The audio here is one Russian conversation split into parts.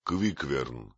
Квикверн.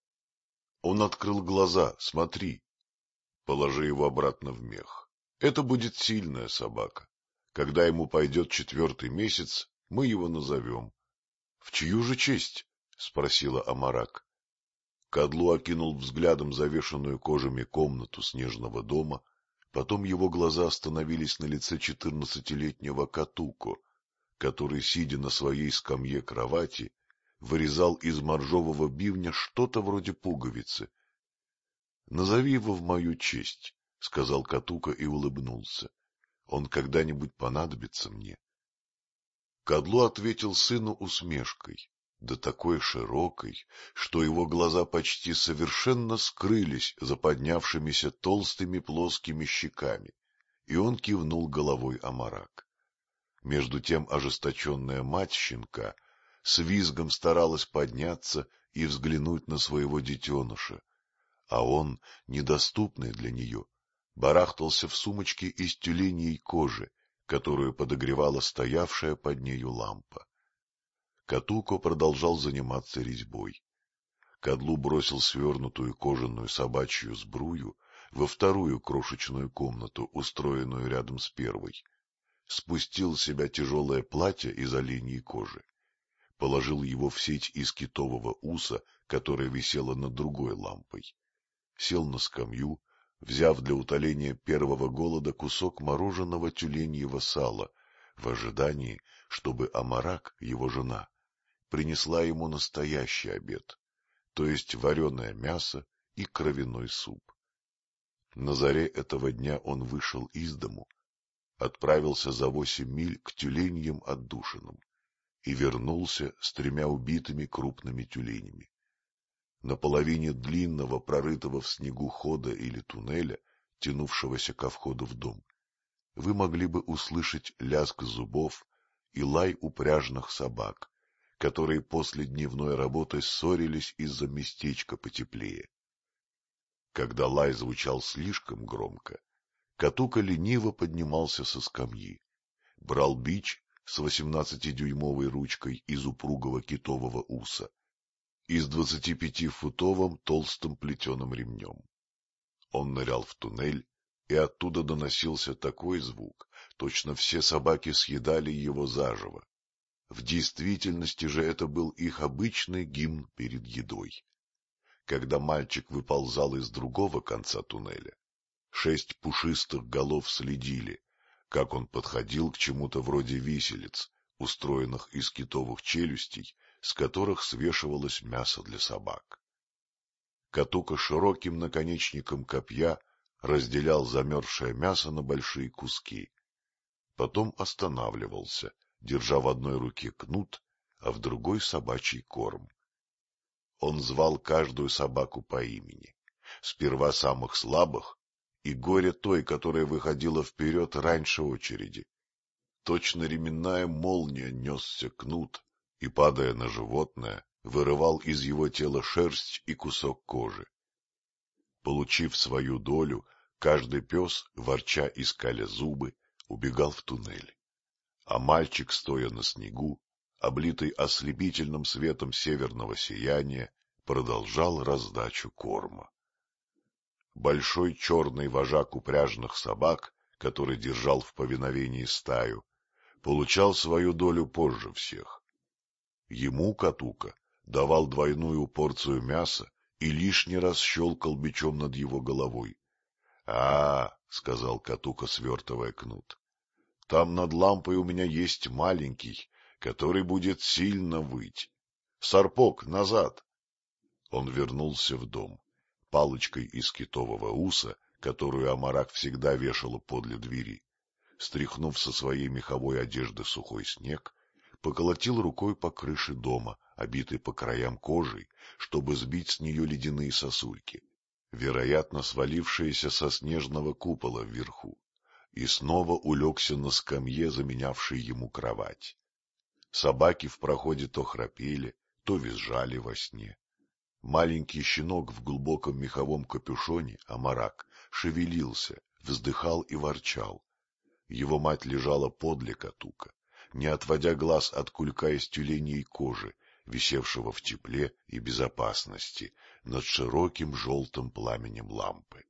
Он открыл глаза. Смотри. Положи его обратно в мех. Это будет сильная собака. Когда ему пойдет 4-й месяц, мы его назовем. — В чью же честь? — спросила Амарак. Кадлу окинул взглядом завешанную кожами комнату снежного дома, потом его глаза остановились на лице 14-летнего Катуко, который, сидя на своей скамье кровати, вырезал из моржового бивня что-то вроде пуговицы. — Назови его в мою честь, — сказал Катуко и улыбнулся. — Он когда-нибудь понадобится мне. Кадлу ответил сыну усмешкой, да такой широкой, что его глаза почти совершенно скрылись за поднявшимися толстыми плоскими щеками, и он кивнул головой Амарак. Между тем ожесточенная мать щенка с визгом старалась подняться и взглянуть на своего детеныша, а он, недоступный для нее, барахтался в сумочке из тюленьей кожи, которую подогревала стоявшая под нею лампа. Катуко продолжал заниматься резьбой. Кадлу бросил свернутую кожаную собачью сбрую во вторую крошечную комнату, устроенную рядом с первой, спустил с себя тяжелое платье из оленьей кожи, положил его в сеть из китового уса, которая висела над другой лампой, сел на скамью, взяв для утоления первого голода кусок мороженого тюленьего сала, в ожидании, чтобы Амарак, его жена, принесла ему настоящий обед, то есть вареное мясо и кровяной суп. На заре этого дня он вышел из дому, отправился за 8 миль к тюленьим отдушинам и вернулся с 3 убитыми крупными тюленями. На половине длинного, прорытого в снегу хода или туннеля, тянувшегося ко входу в дом, вы могли бы услышать лязг зубов и лай упряжных собак, которые после дневной работы ссорились из-за местечка потеплее. Когда лай звучал слишком громко, Катуко лениво поднимался со скамьи, брал бич с 18-дюймовой ручкой из упругого китового уса и с 25-футовым толстым плетеным ремнем. Он нырял в туннель, и оттуда доносился такой звук, точно все собаки съедали его заживо. В действительности же это был их обычный гимн перед едой. Когда мальчик выползал из другого конца туннеля, 6 пушистых голов следили, как он подходил к чему-то вроде виселиц, устроенных из китовых челюстей, с которых свешивалось мясо для собак. Катуко широким наконечником копья разделял замерзшее мясо на большие куски. Потом останавливался, держа в одной руке кнут, а в другой собачий корм. Он звал каждую собаку по имени, сперва самых слабых и горе той, которая выходила вперед раньше очереди. Точно ременная молния несся кнут и, падая на животное, вырывал из его тела шерсть и кусок кожи. Получив свою долю, каждый пес, ворча и скаля зубы, убегал в туннель, а мальчик, стоя на снегу, облитый ослепительным светом северного сияния, продолжал раздачу корма. Большой черный вожак упряжных собак, который держал в повиновении стаю, получал свою долю позже всех. Ему Катуко давал двойную порцию мяса и лишний раз щелкал бичом над его головой. — сказал Катуко, свертывая кнут, — там над лампой у меня есть маленький, который будет сильно выть. Сарпок, назад! Он вернулся в дом. Палочкой из китового уса, которую Амарак всегда вешала подле двери, стряхнув со своей меховой одежды сухой снег, поколотил рукой по крыше дома, обитой по краям кожей, чтобы сбить с нее ледяные сосульки, вероятно, свалившиеся со снежного купола вверху, и снова улегся на скамье, заменявшей ему кровать. Собаки в проходе то храпели, то визжали во сне. Маленький щенок в глубоком меховом капюшоне, Амарак, шевелился, вздыхал и ворчал. Его мать лежала подле Катуко, не отводя глаз от кулька из тюленьей кожи, висевшего в тепле и безопасности над широким желтым пламенем лампы.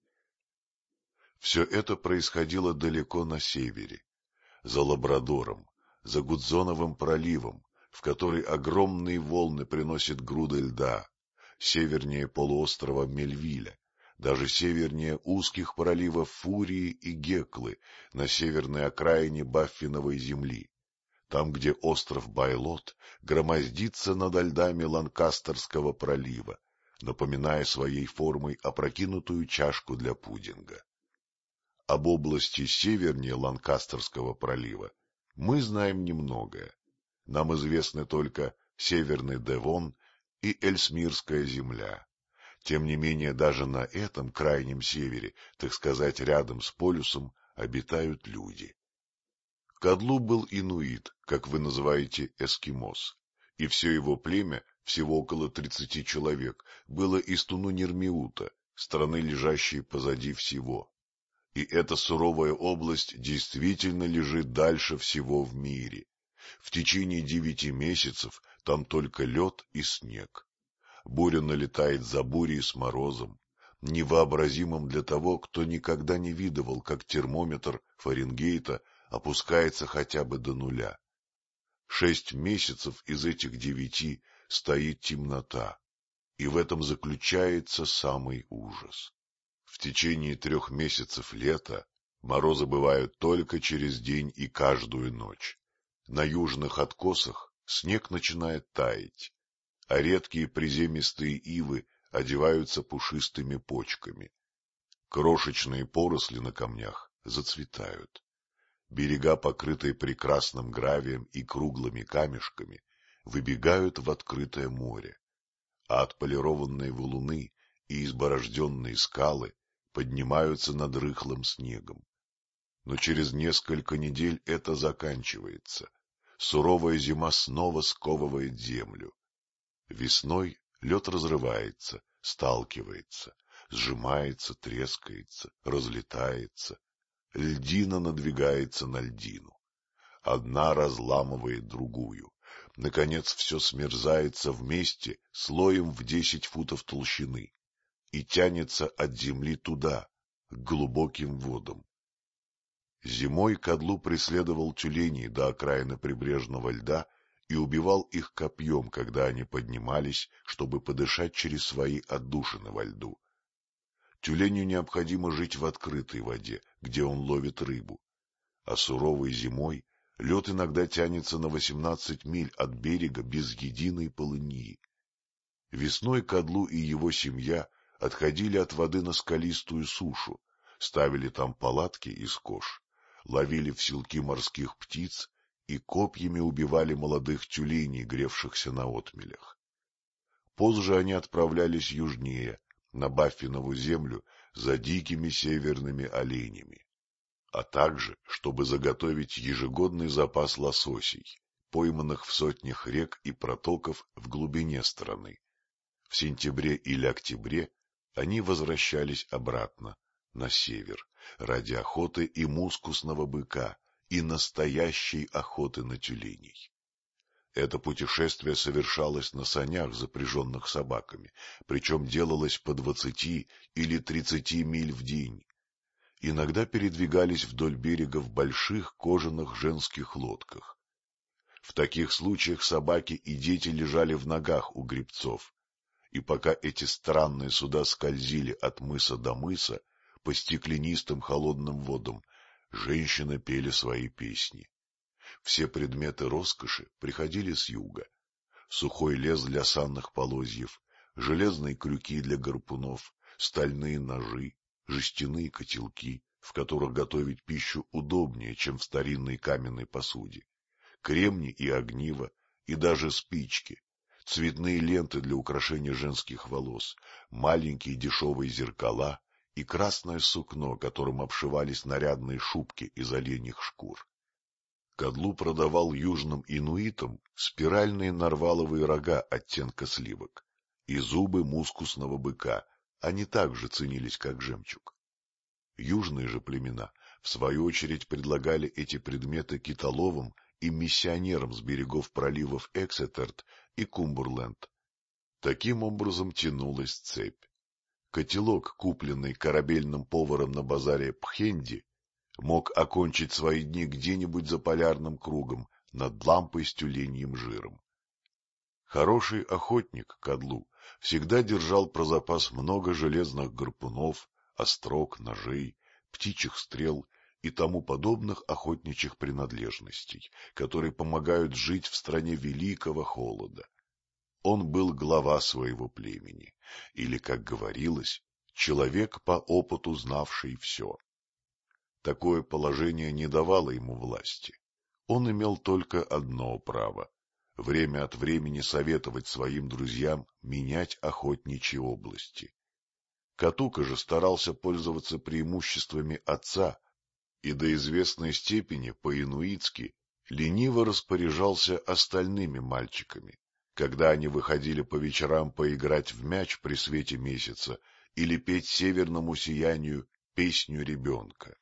Все это происходило далеко на севере, за Лабрадором, за Гудзоновым проливом, в который огромные волны приносят груды льда, севернее полуострова Мельвиля, даже севернее узких проливов Фурии и Геклы на северной окраине Баффиновой земли, там, где остров Байлот громоздится над льдами Ланкастерского пролива, напоминая своей формой опрокинутую чашку для пудинга. Об области севернее Ланкастерского пролива мы знаем немногое. Нам известны только Северный Девон и Эльсмирская земля. Тем не менее, даже на этом крайнем севере, так сказать, рядом с полюсом, обитают люди. Кадлу был инуит, как вы называете эскимос, и все его племя, всего около 30 человек, было из Тунунирмиута, страны, лежащей позади всего. И эта суровая область действительно лежит дальше всего в мире. В течение 9 месяцев там только лед и снег. Буря налетает за бурей с морозом, невообразимым для того, кто никогда не видывал, как термометр Фаренгейта опускается хотя бы до нуля. 6 месяцев из этих 9 стоит темнота, и в этом заключается самый ужас. В течение 3 месяцев лета морозы бывают только через день и каждую ночь. На южных откосах снег начинает таять, а редкие приземистые ивы одеваются пушистыми почками. Крошечные поросли на камнях зацветают. Берега, покрытые прекрасным гравием и круглыми камешками, выбегают в открытое море, а отполированные валуны и изборожденные скалы поднимаются над рыхлым снегом. Но через несколько недель это заканчивается. Суровая зима снова сковывает землю. Весной лед разрывается, сталкивается, сжимается, трескается, разлетается. Льдина надвигается на льдину. Одна разламывает другую. Наконец все смерзается вместе слоем в 10 футов толщины и тянется от земли туда, к глубоким водам. Зимой Кадлу преследовал тюленей до окраины прибрежного льда и убивал их копьем, когда они поднимались, чтобы подышать через свои отдушины во льду. Тюленю необходимо жить в открытой воде, где он ловит рыбу, а суровой зимой лед иногда тянется на 18 миль от берега без единой полыньи. Весной Кадлу и его семья отходили от воды на скалистую сушу, ставили там палатки из кож, ловили в селки морских птиц и копьями убивали молодых тюленей, гревшихся на отмелях. Позже они отправлялись южнее, на Баффинову землю, за дикими северными оленями, а также, чтобы заготовить ежегодный запас лососей, пойманных в сотнях рек и протоков в глубине страны. В сентябре или октябре они возвращались обратно, на север, ради охоты и мускусного быка, и настоящей охоты на тюленей. Это путешествие совершалось на санях, запряженных собаками, причем делалось по 20 или 30 миль в день. Иногда передвигались вдоль берега в больших кожаных женских лодках. В таких случаях собаки и дети лежали в ногах у гребцов, и пока эти странные суда скользили от мыса до мыса по стеклянистым холодным водам, женщины пели свои песни. Все предметы роскоши приходили с юга. Сухой лес для санных полозьев, железные крюки для гарпунов, стальные ножи, жестяные котелки, в которых готовить пищу удобнее, чем в старинной каменной посуде, кремни и огниво, и даже спички, цветные ленты для украшения женских волос, маленькие дешевые зеркала и красное сукно, которым обшивались нарядные шубки из оленьих шкур. Кадлу продавал южным инуитам спиральные нарваловые рога оттенка сливок и зубы мускусного быка, они также ценились как жемчуг. Южные же племена, в свою очередь, предлагали эти предметы китоловам и миссионерам с берегов проливов Эксетерт и Кумберленд. Таким образом тянулась цепь. Котелок, купленный корабельным поваром на базаре Пхенди, мог окончить свои дни где-нибудь за полярным кругом над лампой с тюленьим жиром. Хороший охотник к одлу всегда держал про запас много железных гарпунов, острог, ножей, птичьих стрел и тому подобных охотничьих принадлежностей, которые помогают жить в стране великого холода. Он был глава своего племени, или, как говорилось, человек по опыту знавший все. Такое положение не давало ему власти. Он имел только одно право — время от времени советовать своим друзьям менять охотничьи области. Катука же старался пользоваться преимуществами отца и до известной степени по-инуитски лениво распоряжался остальными мальчиками, когда они выходили по вечерам поиграть в мяч при свете месяца или петь северному сиянию песню ребенка.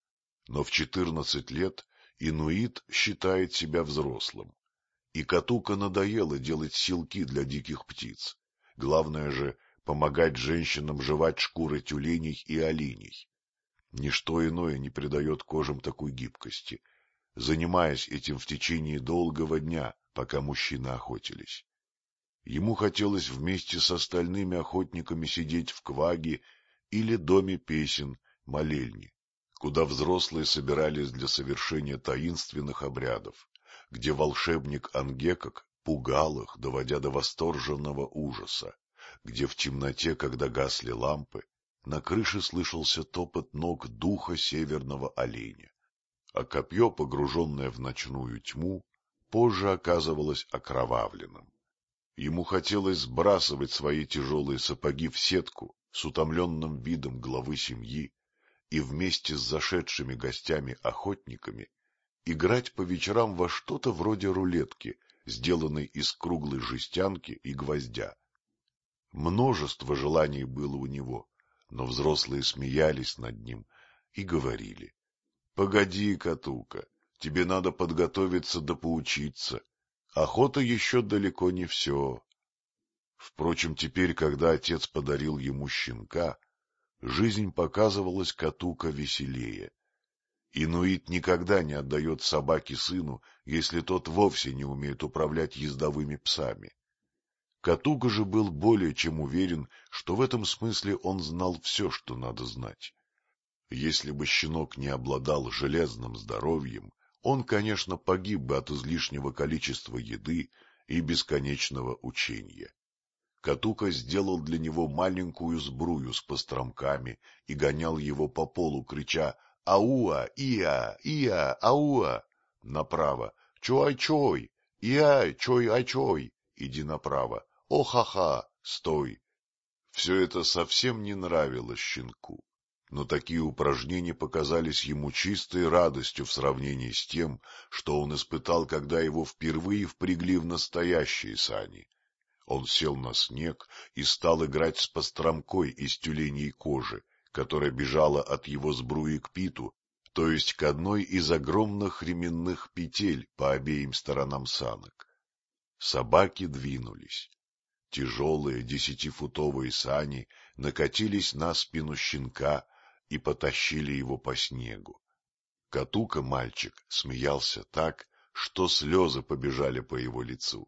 Но в 14 лет инуит считает себя взрослым, и Катука надоело делать силки для диких птиц. Главное же — помогать женщинам жевать шкуры тюленей и оленей. Ничто иное не придает кожам такой гибкости, занимаясь этим в течение долгого дня, пока мужчины охотились. Ему хотелось вместе с остальными охотниками сидеть в кваге или доме песен, молельни, куда взрослые собирались для совершения таинственных обрядов, где волшебник Ангекок пугал их, доводя до восторженного ужаса, где в темноте, когда гасли лампы, на крыше слышался топот ног духа северного оленя, а копье, погруженное в ночную тьму, позже оказывалось окровавленным. Ему хотелось сбрасывать свои тяжелые сапоги в сетку с утомленным видом главы семьи и вместе с зашедшими гостями-охотниками играть по вечерам во что-то вроде рулетки, сделанной из круглой жестянки и гвоздя. Множество желаний было у него, но взрослые смеялись над ним и говорили: — Погоди, Катука, тебе надо подготовиться да поучиться. Охота еще далеко не все. Впрочем, теперь, когда отец подарил ему щенка, жизнь показывалась Катука веселее. Инуит никогда не отдает собаке сыну, если тот вовсе не умеет управлять ездовыми псами. Катука же был более чем уверен, что в этом смысле он знал все, что надо знать. Если бы щенок не обладал железным здоровьем, он, конечно, погиб бы от излишнего количества еды и бесконечного учения. Катука сделал для него маленькую сбрую с постромками и гонял его по полу, крича: «Ауа! Иа! Иа! Ауа!» Направо: «Чой-чой! Иа! Чой-ай-чой!» Иди направо: «О-ха-ха! Стой!» Все это совсем не нравилось щенку, но такие упражнения показались ему чистой радостью в сравнении с тем, что он испытал, когда его впервые впрягли в настоящие сани. Он сел на снег и стал играть с постромкой из тюленей кожи, которая бежала от его сбруи к питу, то есть к одной из огромных ременных петель по обеим сторонам санок. Собаки двинулись. Тяжелые 10-футовые сани накатились на спину щенка и потащили его по снегу. Катука, мальчик, смеялся так, что слезы побежали по его лицу.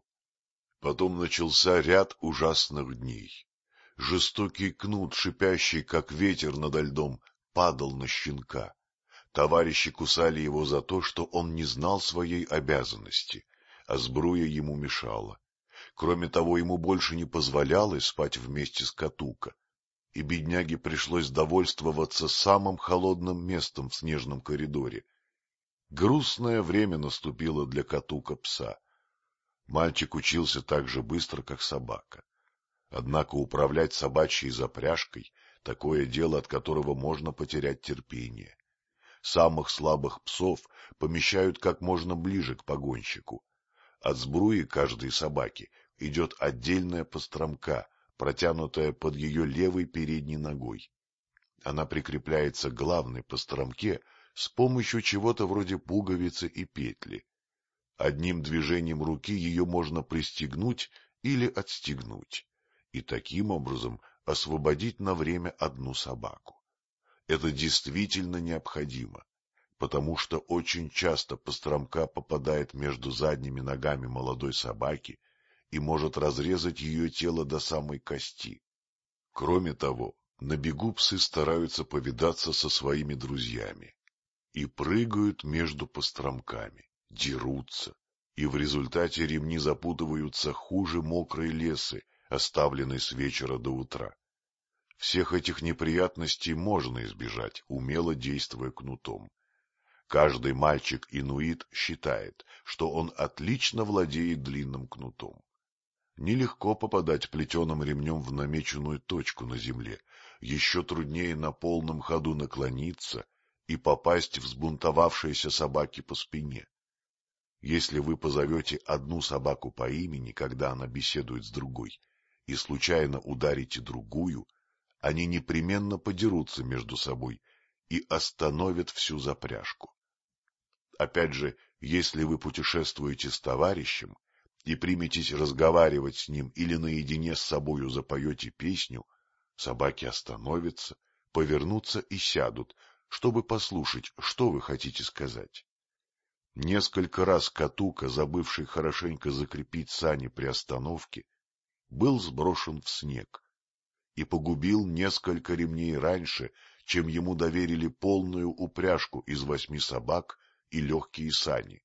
Потом начался ряд ужасных дней. Жестокий кнут, шипящий, как ветер надо льдом, падал на щенка. Товарищи кусали его за то, что он не знал своей обязанности, а сбруя ему мешала. Кроме того, ему больше не позволялось спать вместе с Катука, и бедняге пришлось довольствоваться самым холодным местом в снежном коридоре. Грустное время наступило для Катука-пса. Мальчик учился так же быстро, как собака. Однако управлять собачьей запряжкой — такое дело, от которого можно потерять терпение. Самых слабых псов помещают как можно ближе к погонщику. От сбруи каждой собаки идет отдельная постромка, протянутая под ее левой передней ногой. Она прикрепляется к главной постромке с помощью чего-то вроде пуговицы и петли. Одним движением руки ее можно пристегнуть или отстегнуть, и таким образом освободить на время одну собаку. Это действительно необходимо, потому что очень часто постромка попадает между задними ногами молодой собаки и может разрезать ее тело до самой кости. Кроме того, на бегу псы стараются повидаться со своими друзьями и прыгают между постромками, дерутся, и в результате ремни запутываются хуже мокрой лесы, оставленной с вечера до утра. Всех этих неприятностей можно избежать, умело действуя кнутом. Каждый мальчик-инуит считает, что он отлично владеет длинным кнутом. Нелегко попадать плетеным ремнем в намеченную точку на земле, еще труднее на полном ходу наклониться и попасть взбунтовавшейся собаке по спине. Если вы позовете одну собаку по имени, когда она беседует с другой, и случайно ударите другую, они непременно подерутся между собой и остановят всю запряжку. Опять же, если вы путешествуете с товарищем и приметесь разговаривать с ним или наедине с собою запоете песню, собаки остановятся, повернутся и сядут, чтобы послушать, что вы хотите сказать. Несколько раз Катука, забывший хорошенько закрепить сани при остановке, был сброшен в снег и погубил несколько ремней раньше, чем ему доверили полную упряжку из 8 собак и легкие сани.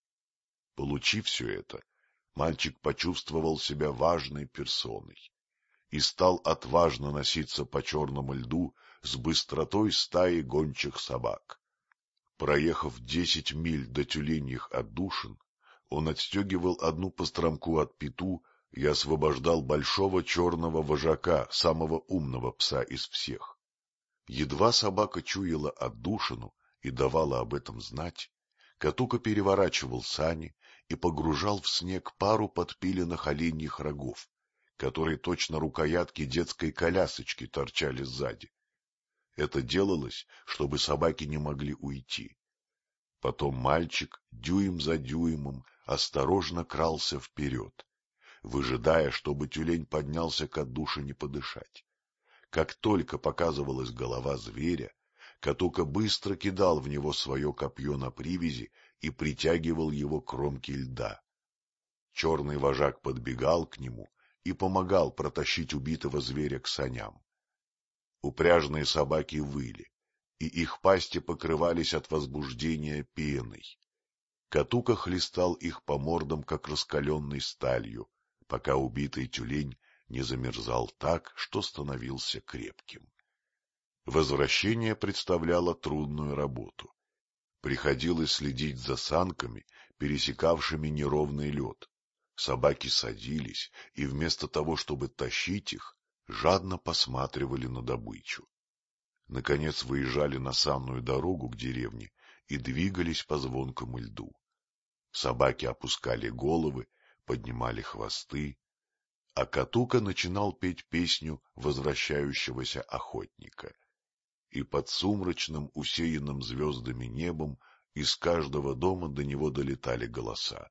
Получив все это, мальчик почувствовал себя важной персоной и стал отважно носиться по черному льду с быстротой стаи гончих собак. Проехав 10 миль до тюленьих отдушин, он отстегивал одну постромку от пету и освобождал большого черного вожака, самого умного пса из всех. Едва собака чуяла отдушину и давала об этом знать, Катука переворачивал сани и погружал в снег пару подпиленных оленьих рогов, которые точно рукоятки детской колясочки торчали сзади. Это делалось, чтобы собаки не могли уйти. Потом мальчик дюйм за дюймом осторожно крался вперед, выжидая, чтобы тюлень поднялся к отдушине подышать. Как только показывалась голова зверя, Катука быстро кидал в него свое копье на привязи и притягивал его к кромке льда. Черный вожак подбегал к нему и помогал протащить убитого зверя к саням. Упряжные собаки выли, и их пасти покрывались от возбуждения пеной. Катука хлестал их по мордам, как раскаленной сталью, пока убитый тюлень не замерзал так, что становился крепким. Возвращение представляло трудную работу. Приходилось следить за санками, пересекавшими неровный лед. Собаки садились, и вместо того, чтобы тащить их, жадно посматривали на добычу. Наконец выезжали на санную дорогу к деревне и двигались по звонкому льду. Собаки опускали головы, поднимали хвосты, а Катука начинал петь песню возвращающегося охотника. И под сумрачным, усеянным звездами небом из каждого дома до него долетали голоса.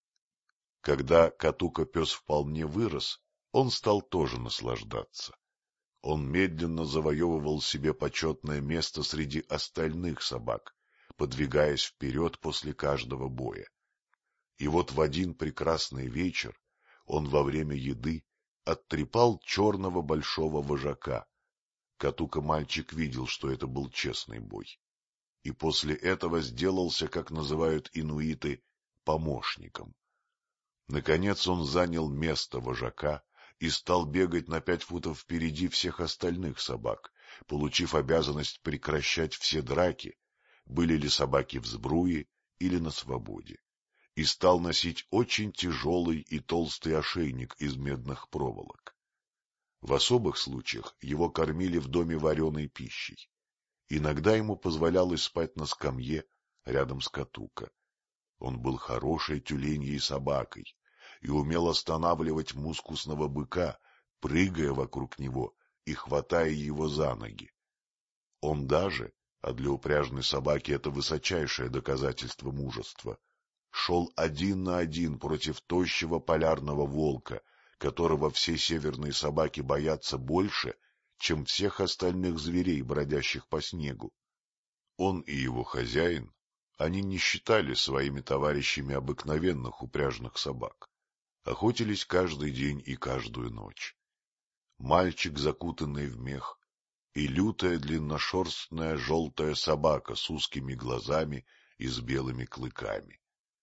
Когда Катука-пес вполне вырос, он стал тоже наслаждаться. Он медленно завоевывал себе почетное место среди остальных собак, подвигаясь вперед после каждого боя. И вот в один прекрасный вечер он во время еды оттрепал черного большого вожака. Катука-мальчик видел, что это был честный бой, и после этого сделался, как называют инуиты, помощником. Наконец он занял место вожака и стал бегать на 5 футов впереди всех остальных собак, получив обязанность прекращать все драки, были ли собаки в сбруе или на свободе, и стал носить очень тяжелый и толстый ошейник из медных проволок. В особых случаях его кормили в доме вареной пищей. Иногда ему позволялось спать на скамье рядом с Катука. Он был хорошей тюленьей собакой и умел останавливать мускусного быка, прыгая вокруг него и хватая его за ноги. Он даже, а для упряжной собаки это высочайшее доказательство мужества, шел один на один против тощего полярного волка, которого все северные собаки боятся больше, чем всех остальных зверей, бродящих по снегу. Он и его хозяин, они не считали своими товарищами обыкновенных упряжных собак, охотились каждый день и каждую ночь. Мальчик, закутанный в мех, и лютая длинношерстная желтая собака с узкими глазами и с белыми клыками.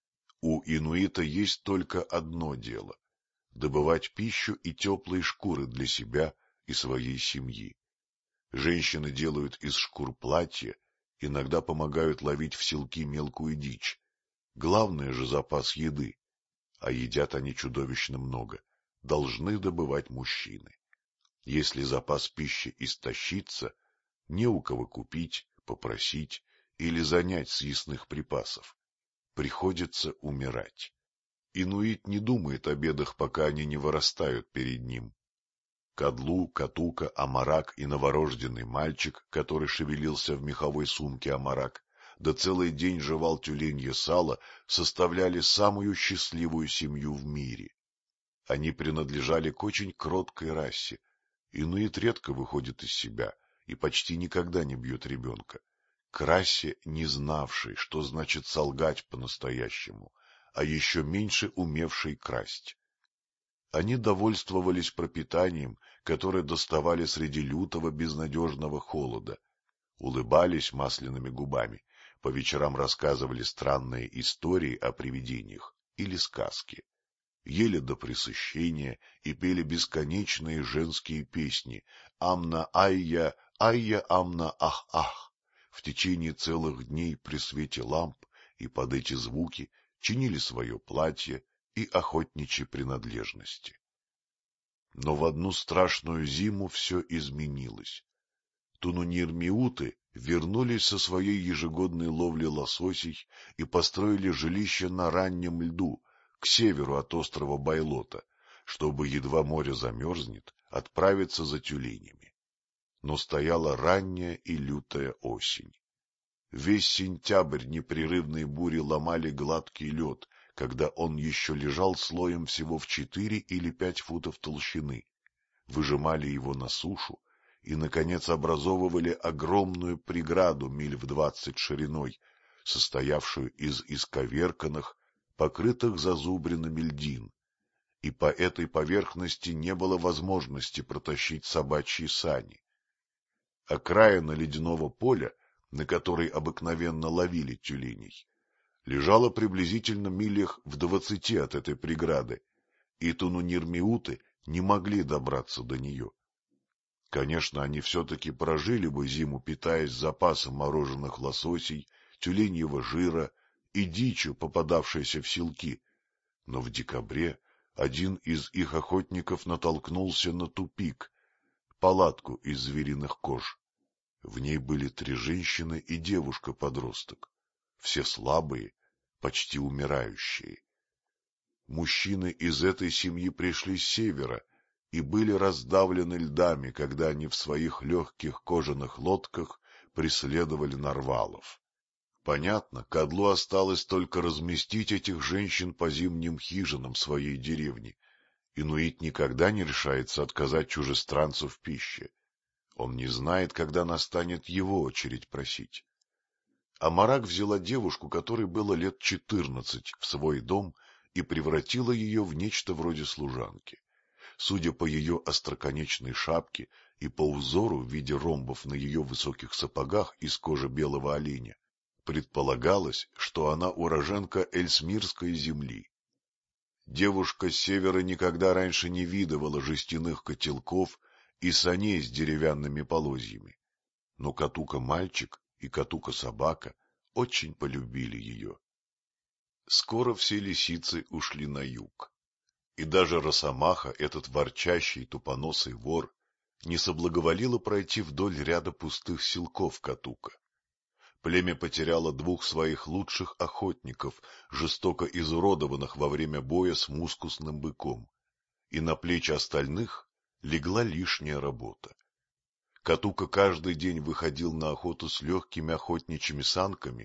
У инуита есть только одно дело — добывать пищу и теплые шкуры для себя и своей семьи. Женщины делают из шкур платья, иногда помогают ловить в селки мелкую дичь. Главное же запас еды, а едят они чудовищно много, должны добывать мужчины. Если запас пищи истощится, не у кого купить, попросить или занять съестных припасов. Приходится умирать. Инуит не думает о бедах, пока они не вырастают перед ним. Кадлу, Катука, Амарак и новорожденный мальчик, который шевелился в меховой сумке Амарак, да целый день жевал тюленье сало, составляли самую счастливую семью в мире. Они принадлежали к очень кроткой расе. Инуит редко выходит из себя и почти никогда не бьет ребенка. К расе, не знавшей, что значит солгать по-настоящему, а еще меньше умевшей красть. Они довольствовались пропитанием, которое доставали среди лютого безнадежного холода, улыбались масляными губами, по вечерам рассказывали странные истории о привидениях или сказки, ели до пресыщения и пели бесконечные женские песни «Амна-айя, айя-амна-ах-ах» в течение целых дней при свете ламп, и под эти звуки чинили свое платье и охотничьи принадлежности. Но в одну страшную зиму все изменилось. Тунунирмиуты вернулись со своей ежегодной ловли лососей и построили жилище на раннем льду, к северу от острова Байлота, чтобы, едва море замерзнет, отправиться за тюленями. Но стояла ранняя и лютая осень. Весь сентябрь непрерывные бури ломали гладкий лед, когда он еще лежал слоем всего в 4 или 5 футов толщины, выжимали его на сушу и, наконец, образовывали огромную преграду миль в 20 шириной, состоявшую из исковерканных, покрытых зазубринами льдин, и по этой поверхности не было возможности протащить собачьи сани. Окраина ледяного поля, на которой обыкновенно ловили тюленей, лежала приблизительно милях в 20 от этой преграды, и тунунирмиуты не могли добраться до нее. Конечно, они все-таки прожили бы зиму, питаясь запасом мороженых лососей, тюленьего жира и дичью, попадавшейся в селки, но в декабре один из их охотников натолкнулся на тупик, палатку из звериных кож. В ней были 3 женщины и девушка-подросток, все слабые, почти умирающие. Мужчины из этой семьи пришли с севера и были раздавлены льдами, когда они в своих легких кожаных лодках преследовали нарвалов. Понятно, Кадлу осталось только разместить этих женщин по зимним хижинам своей деревни. Инуит никогда не решается отказать чужестранцу в пище. Он не знает, когда настанет его очередь просить. Амарак взяла девушку, которой было лет 14, в свой дом и превратила ее в нечто вроде служанки. Судя по ее остроконечной шапке и по узору в виде ромбов на ее высоких сапогах из кожи белого оленя, предполагалось, что она уроженка Эльсмирской земли. Девушка с севера никогда раньше не видывала жестяных котелков и саней с деревянными полозьями, но Катука-мальчик и Катука-собака очень полюбили ее. Скоро все лисицы ушли на юг, и даже росомаха, этот ворчащий тупоносый вор, не соблаговолила пройти вдоль ряда пустых селков Катука. Племя потеряло 2 своих лучших охотников, жестоко изуродованных во время боя с мускусным быком, и на плечи остальных легла лишняя работа. Катука каждый день выходил на охоту с легкими охотничьими санками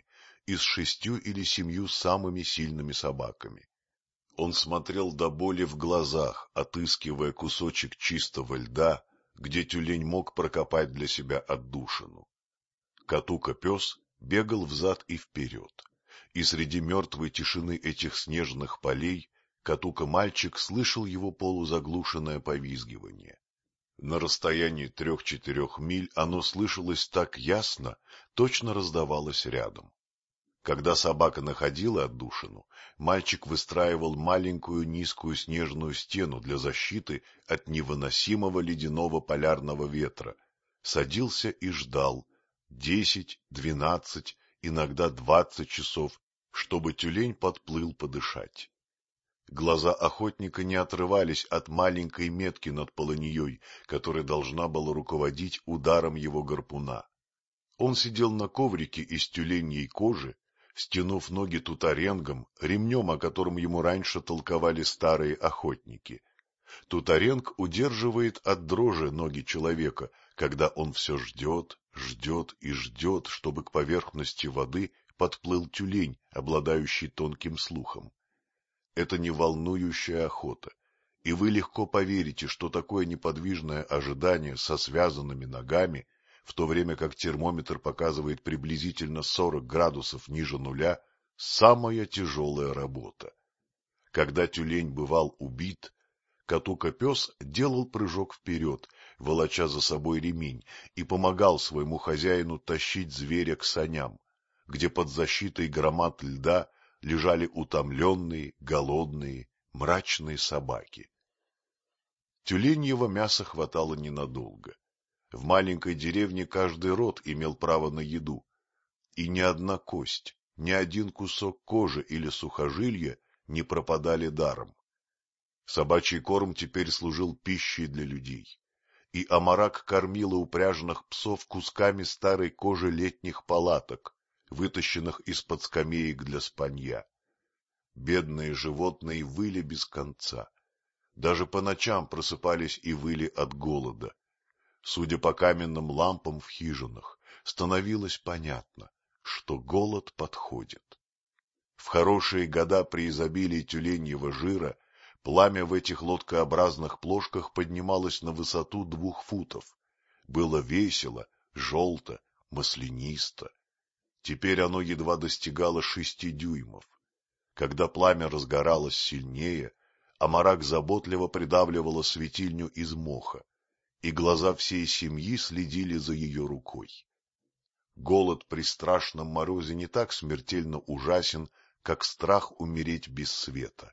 и с 6 или 7 самыми сильными собаками. Он смотрел до боли в глазах, отыскивая кусочек чистого льда, где тюлень мог прокопать для себя отдушину. Катука-пес бегал взад и вперед, и среди мертвой тишины этих снежных полей Катука-мальчик слышал его полузаглушенное повизгивание. На расстоянии 3-4 миль оно слышалось так ясно, точно раздавалось рядом. Когда собака находила отдушину, мальчик выстраивал маленькую низкую снежную стену для защиты от невыносимого ледяного полярного ветра, садился и ждал 10, 12, иногда 20 часов, чтобы тюлень подплыл подышать. Глаза охотника не отрывались от маленькой метки над полыньей, которая должна была руководить ударом его гарпуна. Он сидел на коврике из тюленьей кожи, стянув ноги тутаренгом, ремнем, о котором ему раньше толковали старые охотники. Тутаренг удерживает от дрожи ноги человека, когда он все ждет, ждет и ждет, чтобы к поверхности воды подплыл тюлень, обладающий тонким слухом. Это не волнующая охота, и вы легко поверите, что такое неподвижное ожидание со связанными ногами, в то время как термометр показывает приблизительно 40 градусов ниже нуля, самая тяжелая работа. Когда тюлень бывал убит, Катука-пес делал прыжок вперед, волоча за собой ремень, и помогал своему хозяину тащить зверя к саням, где под защитой громад льда лежали утомленные, голодные, мрачные собаки. Тюленьего мяса хватало ненадолго. В маленькой деревне каждый род имел право на еду, и ни одна кость, ни один кусок кожи или сухожилия не пропадали даром. Собачий корм теперь служил пищей для людей, и Амарак кормила упряженных псов кусками старой кожи летних палаток, вытащенных из-под скамеек для спанья. Бедные животные выли без конца. Даже по ночам просыпались и выли от голода. Судя по каменным лампам в хижинах, становилось понятно, что голод подходит. В хорошие года при изобилии тюленьего жира пламя в этих лодкообразных плошках поднималось на высоту 2 футов. Было весело, желто, маслянисто. Теперь оно едва достигало 6 дюймов. Когда пламя разгоралось сильнее, Амарак заботливо придавливала светильню из моха, и глаза всей семьи следили за ее рукой. Голод при страшном морозе не так смертельно ужасен, как страх умереть без света.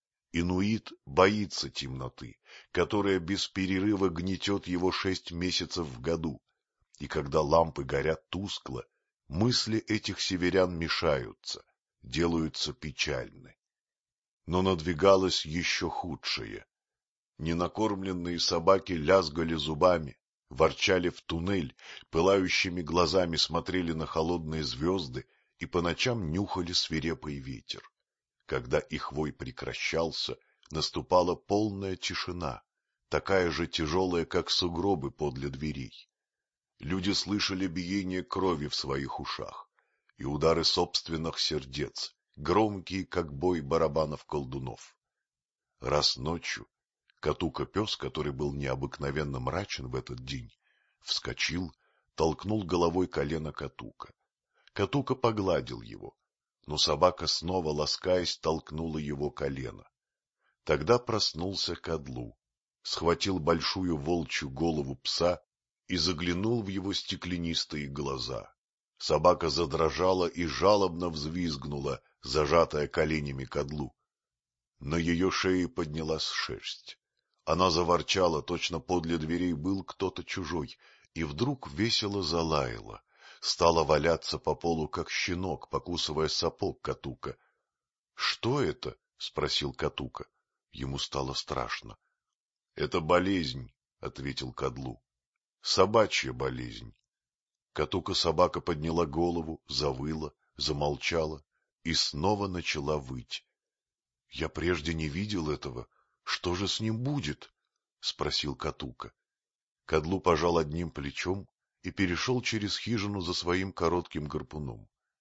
Инуит боится темноты, которая без перерыва гнетет его 6 месяцев в году, и когда лампы горят тускло, мысли этих северян мешаются, делаются печальны. Но надвигалось еще худшее. Ненакормленные собаки лязгали зубами, ворчали в туннель, пылающими глазами смотрели на холодные звезды и по ночам нюхали свирепый ветер. Когда их вой прекращался, наступала полная тишина, такая же тяжелая, как сугробы подле дверей. Люди слышали биение крови в своих ушах и удары собственных сердец, громкие, как бой барабанов-колдунов. Раз ночью Катука-пес, который был необыкновенно мрачен в этот день, вскочил, толкнул головой колено Катука. Катука погладил его, но собака, снова ласкаясь, толкнула его колено. Тогда проснулся Кадлу, схватил большую волчью голову пса и заглянул в его стеклянистые глаза. Собака задрожала и жалобно взвизгнула, зажатая коленями Кадлу. На ее шее поднялась шерсть. Она заворчала, точно подле дверей был кто-то чужой, и вдруг весело залаяла, стала валяться по полу, как щенок, покусывая сапог Катука. — Что это? — спросил Катука. Ему стало страшно. — Это болезнь, — ответил Кадлу. — Собачья болезнь. Катука-собака подняла голову, завыла, замолчала и снова начала выть. — Я прежде не видел этого. Что же с ним будет? — спросил Катука. Кадлу пожал одним плечом и перешел через хижину за своим коротким гарпуном.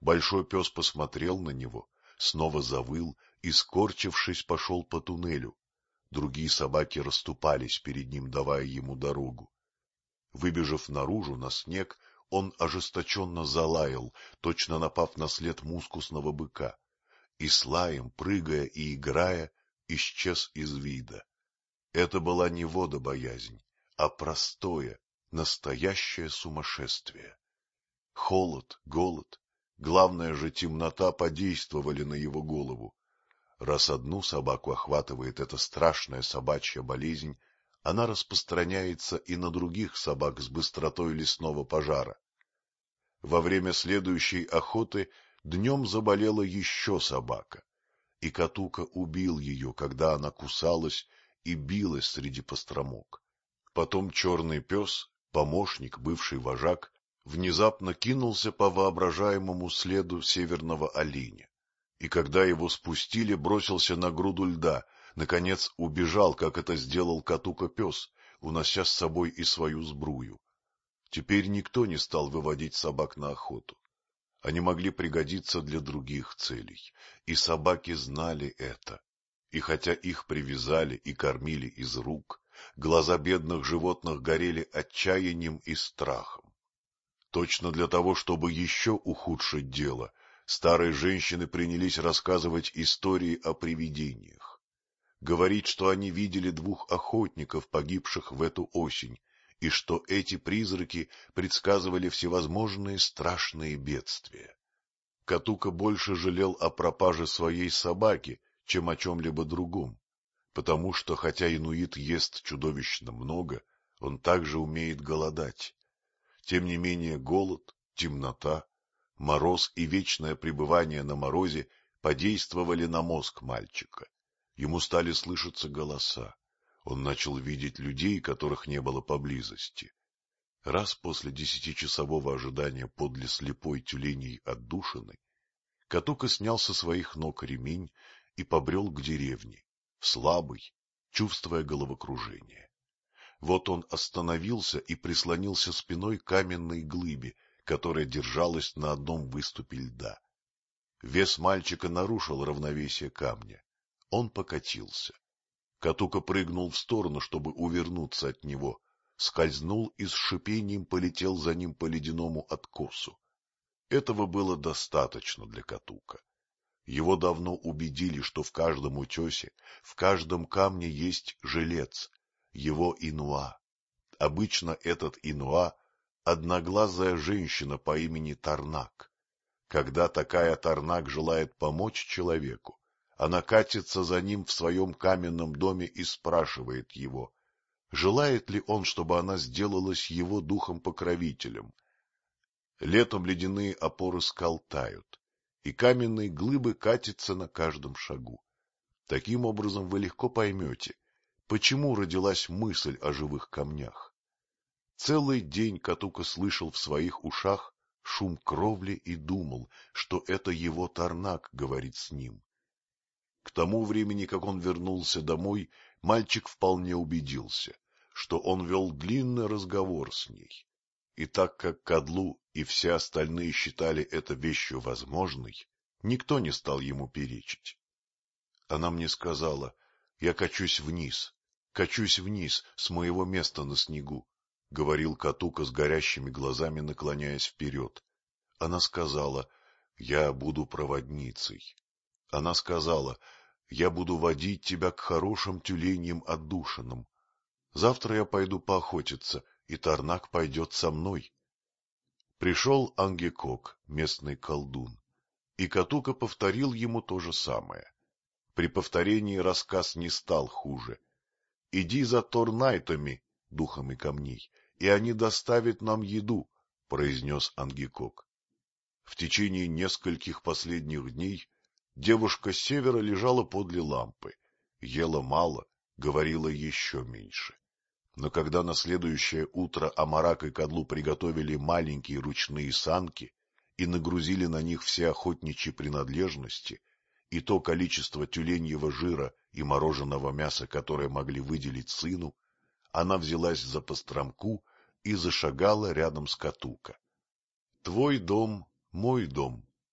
Большой пес посмотрел на него, снова завыл и, скорчившись, пошел по туннелю. Другие собаки расступались перед ним, давая ему дорогу. Выбежав наружу на снег, он ожесточенно залаял, точно напав на след мускусного быка, и с лаем, прыгая и играя, исчез из вида. Это была не водобоязнь, а простое, настоящее сумасшествие. Холод, голод, главное же темнота подействовали на его голову. Раз одну собаку охватывает эта страшная собачья болезнь, она распространяется и на других собак с быстротой лесного пожара. Во время следующей охоты днем заболела еще собака, и Катука убил ее, когда она кусалась и билась среди постромок. Потом черный пес, помощник, бывший вожак, внезапно кинулся по воображаемому следу северного оленя, и когда его спустили, бросился на груду льда, наконец убежал, как это сделал Катука-пес, унося с собой и свою сбрую. Теперь никто не стал выводить собак на охоту. Они могли пригодиться для других целей, и собаки знали это. И хотя их привязали и кормили из рук, глаза бедных животных горели отчаянием и страхом. Точно для того, чтобы еще ухудшить дело, старые женщины принялись рассказывать истории о привидениях. Говорить, что они видели 2 охотников, погибших в эту осень, и что эти призраки предсказывали всевозможные страшные бедствия. Катука больше жалел о пропаже своей собаки, чем о чем-либо другом, потому что, хотя инуит ест чудовищно много, он также умеет голодать. Тем не менее голод, темнота, мороз и вечное пребывание на морозе подействовали на мозг мальчика. Ему стали слышаться голоса. Он начал видеть людей, которых не было поблизости. Раз после 10-часового ожидания подле слепой тюленей отдушины, Катука снял со своих ног ремень и побрел к деревне, слабый, чувствуя головокружение. Вот он остановился и прислонился спиной к каменной глыбе, которая держалась на одном выступе льда. Вес мальчика нарушил равновесие камня. Он покатился. Катука прыгнул в сторону, чтобы увернуться от него, скользнул и с шипением полетел за ним по ледяному откосу. Этого было достаточно для Катука. Его давно убедили, что в каждом утесе, в каждом камне есть жилец, его инуа. Обычно этот инуа — одноглазая женщина по имени Тарнак. Когда такая Тарнак желает помочь человеку, она катится за ним в своем каменном доме и спрашивает его, желает ли он, чтобы она сделалась его духом-покровителем. Летом ледяные опоры скал тают, и каменные глыбы катятся на каждом шагу. Таким образом вы легко поймете, почему родилась мысль о живых камнях. Целый день Катука слышал в своих ушах шум кровли и думал, что это его Тарнак говорит с ним. К тому времени, как он вернулся домой, мальчик вполне убедился, что он вел длинный разговор с ней. И так как Кадлу и все остальные считали это вещью возможной, никто не стал ему перечить. Она мне сказала: я качусь вниз с моего места на снегу, — говорил Катука с горящими глазами, наклоняясь вперед. Она сказала: я буду проводницей. Она сказала: я буду водить тебя к хорошим тюленям отдушинам. Завтра я пойду поохотиться, и Тарнак пойдет со мной. Пришел Ангекок, местный колдун, и Катука повторил ему то же самое. При повторении рассказ не стал хуже. — Иди за Торнайтами, духами камней, и они доставят нам еду, — произнес Ангекок. В течение нескольких последних дней девушка с севера лежала подле лампы, ела мало, говорила еще меньше. Но когда на следующее утро Амарак и Кадлу приготовили маленькие ручные санки и нагрузили на них все охотничьи принадлежности и то количество тюленьего жира и мороженого мяса, которое могли выделить сыну, она взялась за постромку и зашагала рядом с Катука. — Твой дом — мой дом,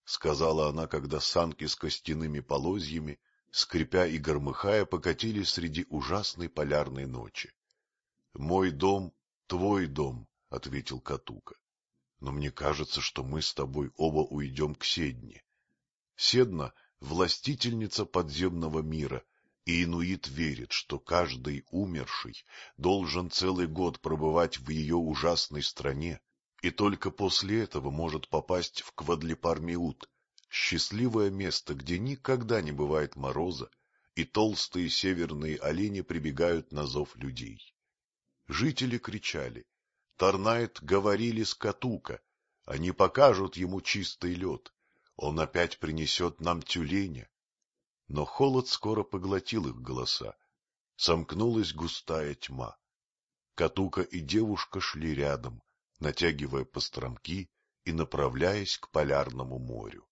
сказала она, когда санки с костяными полозьями, скрипя и громыхая, покатились среди ужасной полярной ночи. — Мой дом — твой дом, — ответил Катука. — Но мне кажется, что мы с тобой оба уйдем к Седне. Седна — властительница подземного мира, и инуит верит, что каждый умерший должен целый год пробывать в ее ужасной стране, и только после этого может попасть в Квадлипар-Меут, счастливое место, где никогда не бывает мороза, и толстые северные олени прибегают на зов людей. Жители кричали: Торнайт говорили с Катука, они покажут ему чистый лед, он опять принесет нам тюленя. Но холод скоро поглотил их голоса, сомкнулась густая тьма. Катука и девушка шли рядом, натягивая постромки и направляясь к полярному морю.